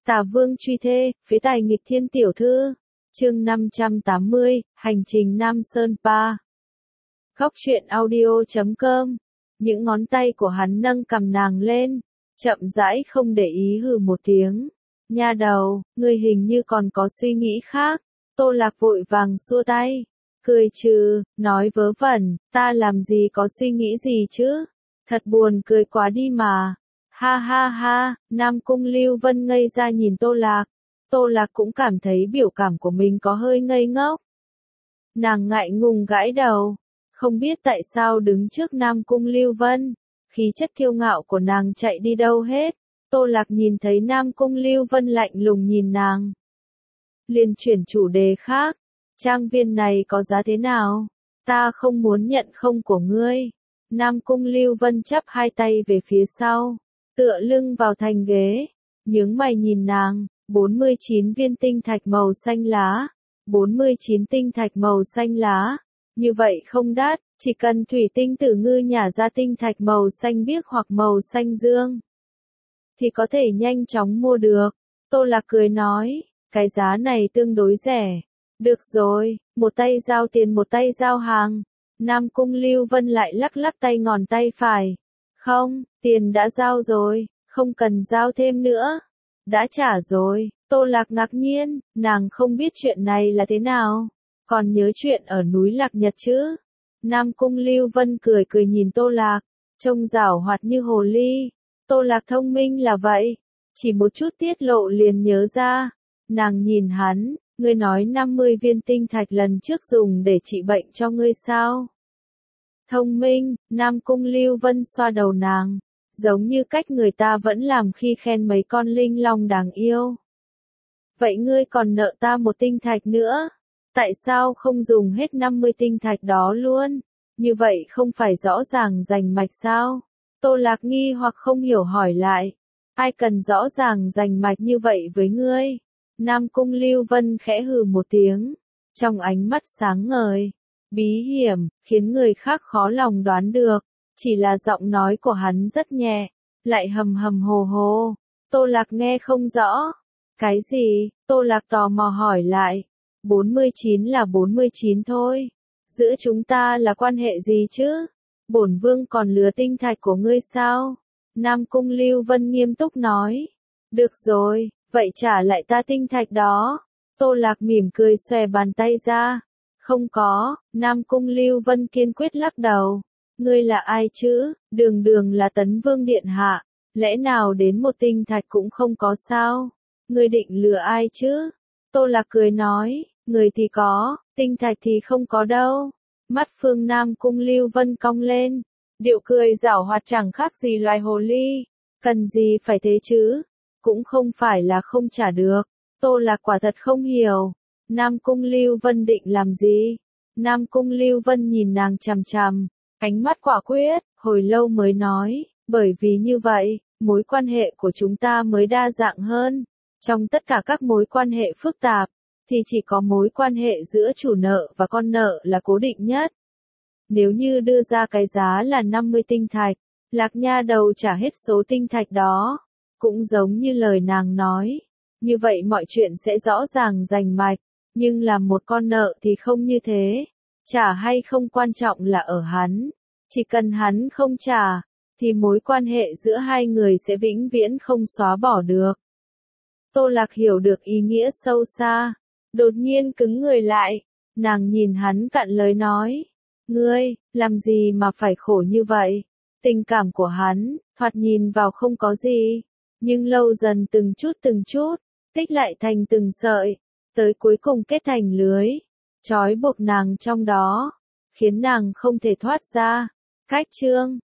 Tà Vương truy thê, phế tài nghịch thiên tiểu thư. Chương 580, hành trình Nam Sơn Pa. Góc truyện audio.com. Những ngón tay của hắn nâng cầm nàng lên, chậm rãi không để ý hừ một tiếng. Nha đầu, ngươi hình như còn có suy nghĩ khác. Tô Lạc vội vàng xua tay, cười trừ, nói vớ vẩn, ta làm gì có suy nghĩ gì chứ? Thật buồn cười quá đi mà. Ha ha ha, Nam Cung Lưu Vân ngây ra nhìn Tô Lạc. Tô Lạc cũng cảm thấy biểu cảm của mình có hơi ngây ngốc. Nàng ngại ngùng gãi đầu, không biết tại sao đứng trước Nam Cung Lưu Vân, khí chất kiêu ngạo của nàng chạy đi đâu hết. Tô Lạc nhìn thấy Nam Cung Lưu Vân lạnh lùng nhìn nàng, liền chuyển chủ đề khác. Trang viên này có giá thế nào? Ta không muốn nhận không của ngươi. Nam Cung Lưu Vân chắp hai tay về phía sau, tựa lưng vào thành ghế, nhướng mày nhìn nàng. 49 viên tinh thạch màu xanh lá. 49 tinh thạch màu xanh lá. Như vậy không đắt, chỉ cần thủy tinh tử ngư nhả ra tinh thạch màu xanh biếc hoặc màu xanh dương, thì có thể nhanh chóng mua được. Tô Lạc cười nói, cái giá này tương đối rẻ. Được rồi, một tay giao tiền một tay giao hàng. Nam Cung Lưu Vân lại lắc lắc tay ngón tay phải. Không, tiền đã giao rồi, không cần giao thêm nữa. Đã trả rồi. Tô Lạc ngạc nhiên, nàng không biết chuyện này là thế nào. Còn nhớ chuyện ở núi Lạc Nhật chứ? Nam Cung Lưu Vân cười cười nhìn Tô Lạc, trông giảo hoạt như hồ ly. Tô Lạc thông minh là vậy, chỉ một chút tiết lộ liền nhớ ra. Nàng nhìn hắn, ngươi nói 50 viên tinh thạch lần trước dùng để trị bệnh cho ngươi sao? Thông minh, Nam Cung Lưu Vân xoa đầu nàng, giống như cách người ta vẫn làm khi khen mấy con linh long đáng yêu. Vậy ngươi còn nợ ta một tinh thạch nữa, tại sao không dùng hết 50 tinh thạch đó luôn? Như vậy không phải rõ ràng rành mạch sao? Tô Lạc nghi hoặc không hiểu hỏi lại, ai cần rõ ràng rành mạch như vậy với ngươi? Nam Cung Lưu Vân khẽ hừ một tiếng, trong ánh mắt sáng ngời, bí hiểm, khiến người khác khó lòng đoán được. Chỉ là giọng nói của hắn rất nhẹ, lại hầm hầm hồ hồ. Tô Lạc nghe không rõ. Cái gì? Tô Lạc tò mò hỏi lại. 49 là 49 thôi. Giữa chúng ta là quan hệ gì chứ? Bổn vương còn lừa tinh thạch của ngươi sao? Nam Cung Lưu Vân nghiêm túc nói. Được rồi, vậy trả lại ta tinh thạch đó. Tô Lạc mỉm cười xòe bàn tay ra. Không có. Nam Cung Lưu Vân kiên quyết lắc đầu. Ngươi là ai chứ? Đường đường là Tấn Vương điện hạ, lẽ nào đến một tinh thạch cũng không có sao? Ngươi định lừa ai chứ? Tô Lạc cười nói, người thì có, tinh thạch thì không có đâu. Mắt Phương Nam Cung Lưu Vân cong lên, điệu cười giảo hoạt chẳng khác gì loài hồ ly. Cần gì phải thế chứ? Cũng không phải là không trả được. Tô Lạc quả thật không hiểu. Nam Cung Lưu Vân định làm gì? Nam Cung Lưu Vân nhìn nàng chằm chằm, ánh mắt quả quyết, hồi lâu mới nói, bởi vì như vậy, mối quan hệ của chúng ta mới đa dạng hơn. Trong tất cả các mối quan hệ phức tạp, thì chỉ có mối quan hệ giữa chủ nợ và con nợ là cố định nhất. Nếu như đưa ra cái giá là 50 tinh thạch, Lạc nha đầu trả hết số tinh thạch đó, cũng giống như lời nàng nói. Như vậy mọi chuyện sẽ rõ ràng rành mạch, nhưng làm một con nợ thì không như thế. Trả hay không quan trọng là ở hắn. Chỉ cần hắn không trả, thì mối quan hệ giữa hai người sẽ vĩnh viễn không xóa bỏ được. Tô Lạc hiểu được ý nghĩa sâu xa, đột nhiên cứng người lại, nàng nhìn hắn cạn lời nói. Ngươi, làm gì mà phải khổ như vậy? Tình cảm của hắn, thoạt nhìn vào không có gì, nhưng lâu dần từng chút, tích lại thành từng sợi, tới cuối cùng kết thành lưới, trói buộc nàng trong đó, khiến nàng không thể thoát ra. Cách chương